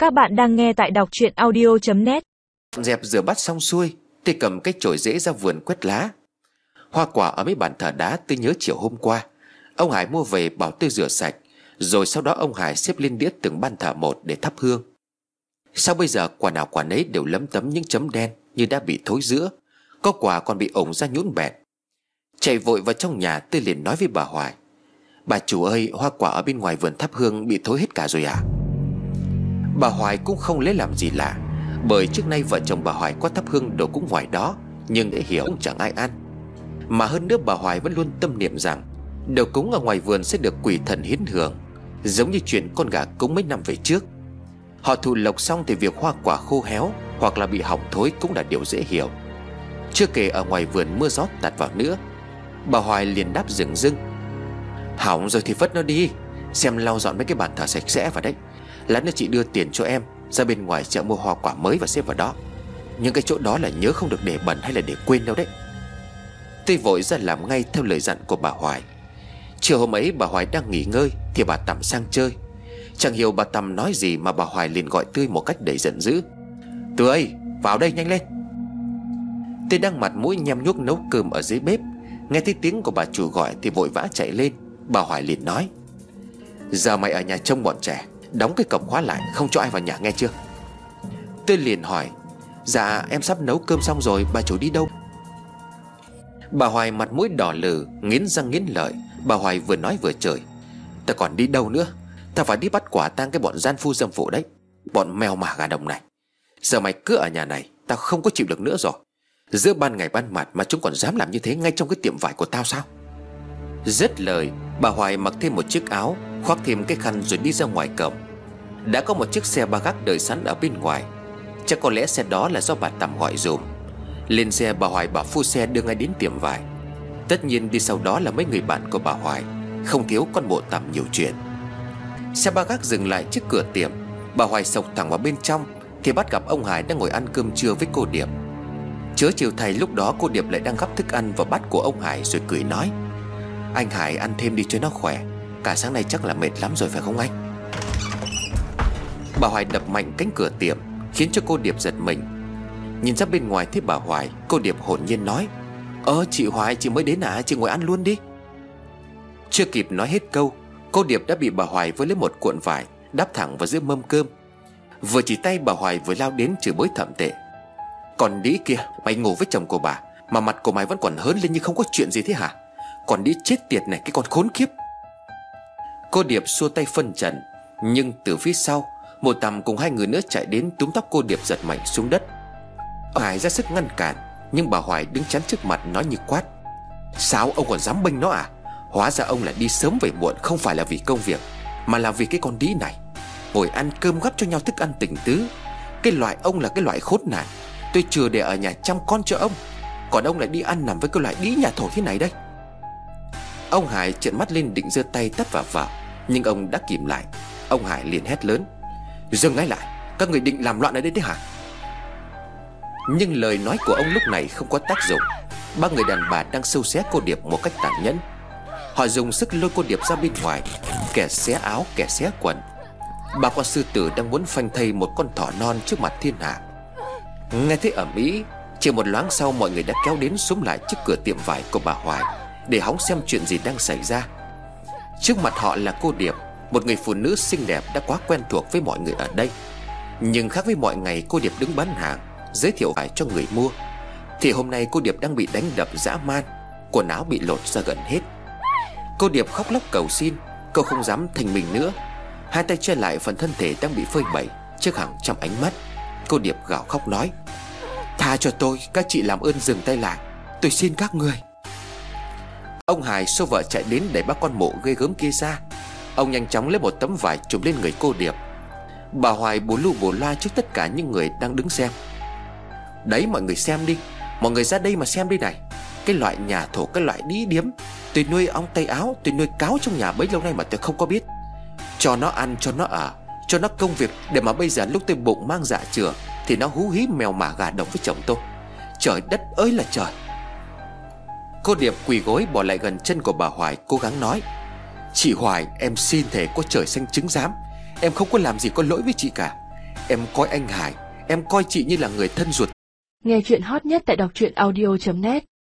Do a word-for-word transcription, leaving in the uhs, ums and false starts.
Các bạn đang nghe tại đọc truyện audio chấm net. Dẹp rửa bát xong xuôi, tôi cầm cái chổi rễ ra vườn quét lá. Hoa quả ở mấy bàn thờ đá tôi nhớ chiều hôm qua ông Hải mua về bảo tôi rửa sạch, rồi sau đó ông Hải xếp lên đĩa từng ban thờ một để thắp hương. Sao bây giờ quả nào quả nấy đều lấm tấm những chấm đen như đã bị thối rữa, có quả còn bị ổng ra nhũn bẹt. Chạy vội vào trong nhà, tôi liền nói với bà Hoài: "Bà chủ ơi, hoa quả ở bên ngoài vườn thắp hương bị thối hết cả rồi à?" Bà Hoài cũng không lấy làm gì lạ, bởi trước nay vợ chồng bà Hoài có thắp hương đồ cúng ngoài đó, nhưng để hiểu cũng chẳng ai ăn. Mà hơn nữa bà Hoài vẫn luôn tâm niệm rằng đồ cúng ở ngoài vườn sẽ được quỷ thần hiến hưởng, giống như chuyện con gà cúng mấy năm về trước. Họ thụ lộc xong thì việc hoa quả khô héo hoặc là bị hỏng thối cũng là điều dễ hiểu. Chưa kể ở ngoài vườn mưa gió tạt vào nữa. Bà Hoài liền đáp dửng dưng: "Hỏng rồi thì vứt nó đi, xem lau dọn mấy cái bàn thờ sạch sẽ vào đấy. Lát nữa chị đưa tiền cho em ra bên ngoài chợ mua hoa quả mới và xếp vào đó. Nhưng cái chỗ đó là nhớ không được để bẩn hay là để quên đâu đấy." Tôi vội ra làm ngay theo lời dặn của bà Hoài. Chiều hôm ấy bà Hoài đang nghỉ ngơi thì bà Tầm sang chơi. Chẳng hiểu bà Tầm nói gì mà bà Hoài liền gọi Tươi một cách đầy giận dữ: "Tươi ơi, vào đây nhanh lên." Tôi đang mặt mũi nhem nhuốc nấu cơm ở dưới bếp, nghe thấy tiếng của bà chủ gọi thì vội vã chạy lên. Bà Hoài liền nói: "Giờ mày ở nhà trông bọn trẻ, đóng cái cổng khóa lại, không cho ai vào nhà nghe chưa?" Tôi liền hỏi: "Dạ em sắp nấu cơm xong rồi, bà chủ đi đâu?" Bà Hoài mặt mũi đỏ lừ, nghiến răng nghiến lợi. Bà Hoài vừa nói vừa chửi: "Ta còn đi đâu nữa? Ta phải đi bắt quả tang cái bọn gian phu dâm phụ đấy, bọn mèo mả gà đồng này. Giờ mày cứ ở nhà này, tao không có chịu được nữa rồi. Giữa ban ngày ban mặt mà chúng còn dám làm như thế ngay trong cái tiệm vải của tao sao?" Dứt lời, bà Hoài mặc thêm một chiếc áo, khoác thêm cái khăn rồi đi ra ngoài cổng. Đã có một chiếc xe ba gác đợi sẵn ở bên ngoài. Chắc có lẽ xe đó là do bà Tầm gọi dùm. Lên xe, bà Hoài bảo phu xe đưa ngay đến tiệm vải. Tất nhiên đi sau đó là mấy người bạn của bà Hoài, không thiếu con bộ Tầm nhiều chuyện. Xe ba gác dừng lại trước cửa tiệm. Bà Hoài xộc thẳng vào bên trong thì bắt gặp ông Hải đang ngồi ăn cơm trưa với cô Điệp. Chớ chiều thầy, lúc đó cô Điệp lại đang gắp thức ăn vào bát của ông Hải rồi cười nói: "Anh Hải ăn thêm đi cho nó khỏe, cả sáng nay chắc là mệt lắm rồi phải không anh?" Bà Hoài đập mạnh cánh cửa tiệm khiến cho cô Điệp giật mình. Nhìn ra bên ngoài thấy bà Hoài, cô Điệp hồn nhiên nói: "Ơ chị Hoài, chị mới đến à? Chị ngồi ăn luôn đi." Chưa kịp nói hết câu, cô Điệp đã bị bà Hoài với lấy một cuộn vải đắp thẳng vào giữa mâm cơm. Vừa chỉ tay, bà Hoài vừa lao đến chửi bới thậm tệ: "Còn đĩ kia, mày ngủ với chồng của bà mà mặt của mày vẫn còn hớn lên như không có chuyện gì thế hả? Còn đĩ chết tiệt này, cái con khốn kiếp!" Cô Điệp xua tay phân trần, nhưng từ phía sau, một Tầm cùng hai người nữa chạy đến túm tóc cô Điệp giật mạnh xuống đất. Ông Hải ra sức ngăn cản, nhưng bà Hoài đứng chắn trước mặt nói như quát: "Sao ông còn dám bênh nó à? Hóa ra ông là đi sớm về muộn không phải là vì công việc, mà là vì cái con đĩ này. Ngồi ăn cơm gắp cho nhau thức ăn tình tứ. Cái loại ông là cái loại khốn nạn. Tôi chừa để ở nhà chăm con cho ông, còn ông lại đi ăn nằm với cái loại đĩ nhà thổ thế này đây." Ông Hải trợn mắt lên định giơ tay tát vào vợ, nhưng ông đã kìm lại. Ông Hải liền hét lớn: "Dừng ngay lại, các người định làm loạn ở đây đấy hả?" Nhưng lời nói của ông lúc này không có tác dụng. Ba người đàn bà đang sâu xé cô Điệp một cách tàn nhẫn. Họ dùng sức lôi cô Điệp ra bên ngoài, kẻ xé áo, kẻ xé quần. Bà con sư tử đang muốn phanh thây một con thỏ non trước mặt thiên hạ. Nghe thấy ầm ĩ, chỉ một loáng sau mọi người đã kéo đến xúm lại trước cửa tiệm vải của bà Hoài để hóng xem chuyện gì đang xảy ra. Trước mặt họ là cô Điệp, một người phụ nữ xinh đẹp đã quá quen thuộc với mọi người ở đây. Nhưng khác với mọi ngày cô Điệp đứng bán hàng, giới thiệu vải cho người mua, thì hôm nay cô Điệp đang bị đánh đập dã man, quần áo bị lột ra gần hết. Cô Điệp khóc lóc cầu xin, cô không dám thành mình nữa. Hai tay che lại phần thân thể đang bị phơi bày trước hàng trăm ánh mắt. Cô Điệp gào khóc nói: "Tha cho tôi, các chị làm ơn dừng tay lại, tôi xin các người." Ông Hải xô vợ chạy đến đẩy bác con mụ ghê gớm kia ra. Ông nhanh chóng lấy một tấm vải trùm lên người cô Điệp. Bà Hoài bù lu bù loa trước tất cả những người đang đứng xem: "Đấy, mọi người xem đi, mọi người ra đây mà xem đi này. Cái loại nhà thổ, cái loại đĩ điếm, tôi nuôi ong tay áo, tôi nuôi cáo trong nhà bấy lâu nay mà tôi không có biết. Cho nó ăn, cho nó ở, cho nó công việc, để mà bây giờ lúc tôi bụng mang dạ chửa thì nó hú hí mèo mả gà đồng với chồng tôi. Trời đất ơi là trời!" Cô Điệp quỳ gối bỏ lại gần chân của bà Hoài, cố gắng nói: "Chị Hoài, em xin thề có trời xanh chứng giám, em không có làm gì có lỗi với chị cả. Em coi anh Hải, em coi chị như là người thân ruột. Nghe chuyện hot nhất tại đọc truyện audio chấm net.